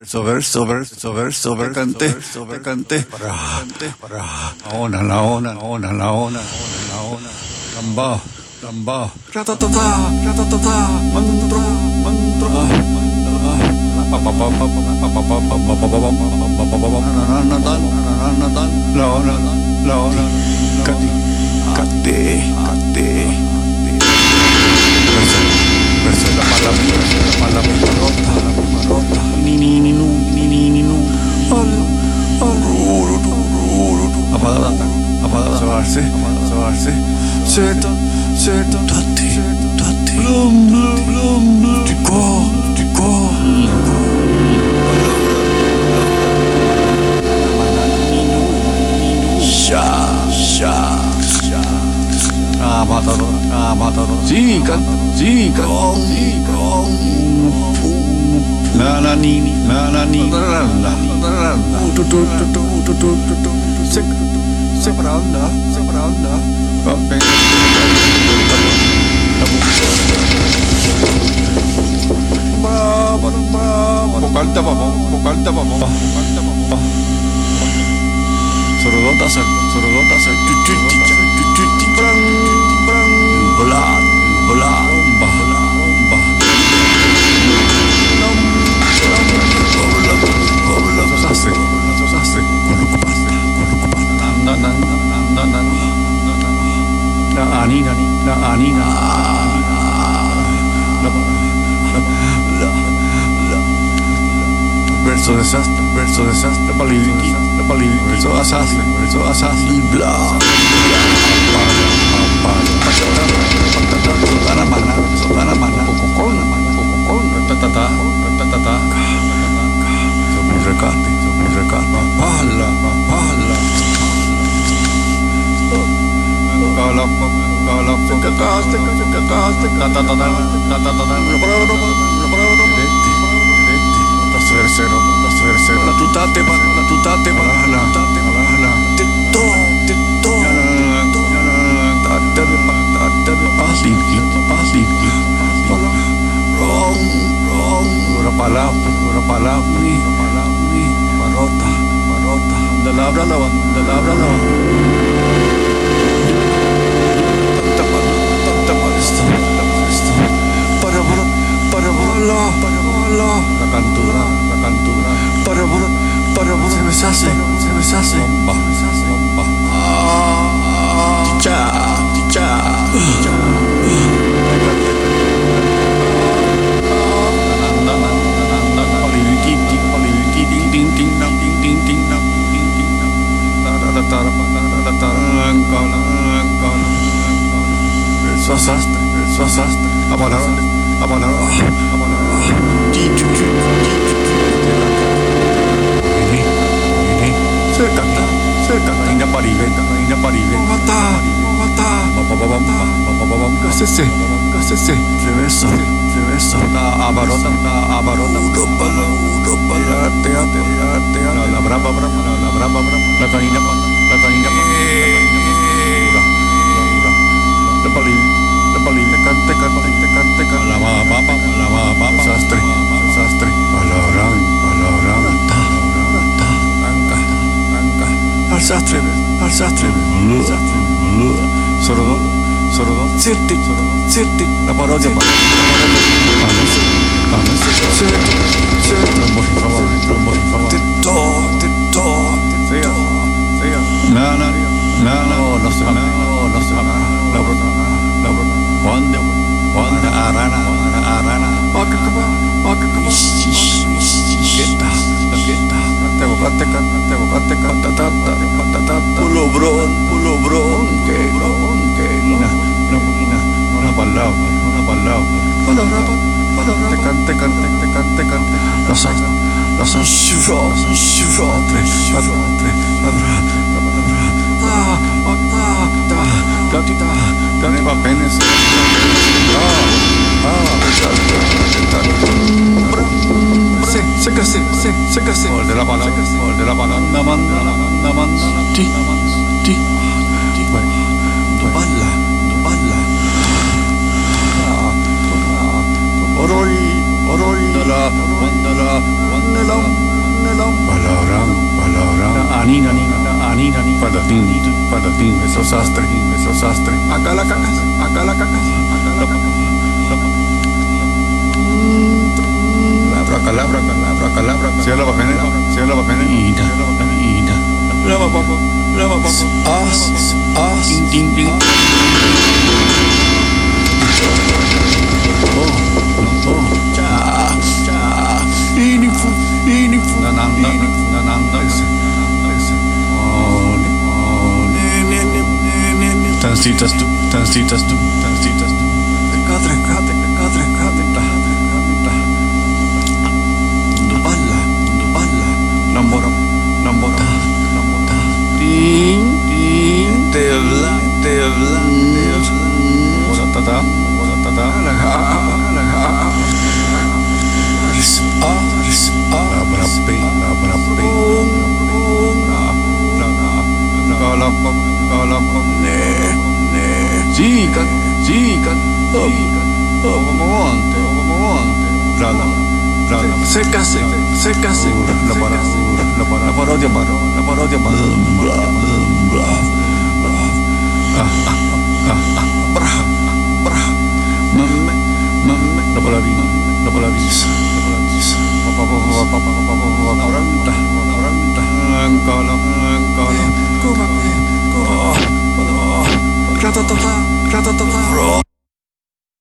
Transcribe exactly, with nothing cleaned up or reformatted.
Verso, verso, verso, verso, verso, canté, te canté. Laona, laona, laona, laona, laona, lamba, lamba. Ratatata, ratatata, mantra, mantra. Laona, laona, kati, kate, kate. Verso, verso, la palabra, la palabra rota, la palabra rota. Ni ni ni nu, ni ni ni nu. Hola, hola. Apagada, apagada. Sobarse, sobarse. Seta, seta. Tati, tati. Blum, blum, blum. Tico, tico. Sha, sha, sha. Ah, matador, ah, matador. Sí, canto, sí, canto, sí, canto. La la ni ni, la la ni, la la la la. Tu tu tu tu tu tu tu tu. Se se paranda, se paranda. Pape. Bravo, bravo. Vocal da papa, vocal da papa, vocal da papa. Sorodota sal, sorodota sal. Tu tu tu tu tu tu. Brang, brang. Bola, bola, bola. Sosase, sosase, kulukupasta, kulukupasta. Na na na na na na. La anina, la anina. La la la. Verso desastre, verso desastre, paliviki, la paliviki, verso asastre, verso asastre, bla. Sodana mana, sodana mana, kokokon, kokokon, tatata, tatata. Recate, recate, pala, pala. Kala, kala, kakaste, kakaste, katatata, katatata. Letti, letti, tasversero, tasversero. La tutate, la tutate, la tutate, la tetto, tetto. Tate de tate de pasliki, pasliki. Wrong, wrong. Ora palabra, ora palabra. Marota, marota, de la habla la de la habla la tanta para tanta para esto, esto para para para para para la cantura, la cantura para para para para se besase, se besase, bomba, bomba, ah, chicha, chicha, chicha. Verso asastre, verso asastre. Apanar, apanar, apanar. Ti tu tu, ti tu tu. Ini, ini. Cercata, cercata. Ina pariventa, ina pariventa. Mata, mata. Papa, papa, papa, papa. Kasese, kasese. Reverso, reverso. Ta abarota, ta abarota. Uno palo, uno palo. Arte, arte, arte, arte. La brava, brava, la brava, brava. La canina, la canina, la canina. La pali, la pali, te cante, cante, te cante, cante. La ma papa, la ma papa. Sastre, sastre. Palabran, palabran. Ta, ta, anca, anca. Al sastre, al sastre, al sastre. Sorodo, sorodo. Sirti, sirti. La parodia, la parodia. Vamos, vamos. Sirti, sirti. Por favor, por favor. Te to, te to, te to. Sea, na, na, na, na. No se va, no se va. La brota, la brota. Wanda, wanda, arana, arana. Maka kaba, maka kaba. Kita, kita. Te bocate, te bocate, patata, patata. Pulo bron, pulo bron, que, bron, que. Ina, una ina, una palabra, una palabra. Palabra, palabra. Te cante, cante, te cante, cante. Los as, los as, shuro, shuro, tres, cuatro, tres, palabra, palabra. Ah, ah, ah. Platita, platita, penes. Ah, ah, se, se case, se, se case. Gol de la palabra, gol de la palabra. Naman, naman, ti, ti, ti. Tu balla, tu balla. Ah, oroi, Mandala, mandala, mandalam, mandalam. Palarang, palarang. Ani, nani, ani, nani. Padating, padating. Eso sastre, eso sastre. Akala kakas, akala kakas, akala kakas. Labra, calabra, calabra, calabra. Cielo bacanera, cielo bacanera. Ida, ida. Lava popo, lava popo. As, as. Ding, ding, ding. Oh, oh. Cha, cha. Ini fu, ini fu. Nananda, nananda. Oh, oh. Ne, ne, ne, ne, ne, ne. Tansitas tu, tansitas tu, tansitas tu. Kadre, kadre, kadre, kadre, kadre, kadre. Dupala, dupala. Namboram, namboram, namboram. Ding, ding. Tevla, tevla, tevla. Bola tata, bola tata. Alaga, alaga. Ris, ah, ris, ah. Labra pe, labra pe. La, la, la. Kalapam, kalapam. Ne, ne. Zikan, zikan. Omomonte, omomonte. La, la, la, la. Seca, seca, seca, seca. La para, la para, la parodia para, la parodia para. Bla, bla, bla. Ah, ah, ah, ah. Bra, bra. Mame, mame. La palavina, la palavisa, la palavisa. Papa, papa, papa, papa, papa. Oranta, oranta. Angkala, angkala. Kuma, kuma. Ratatata, ratatata.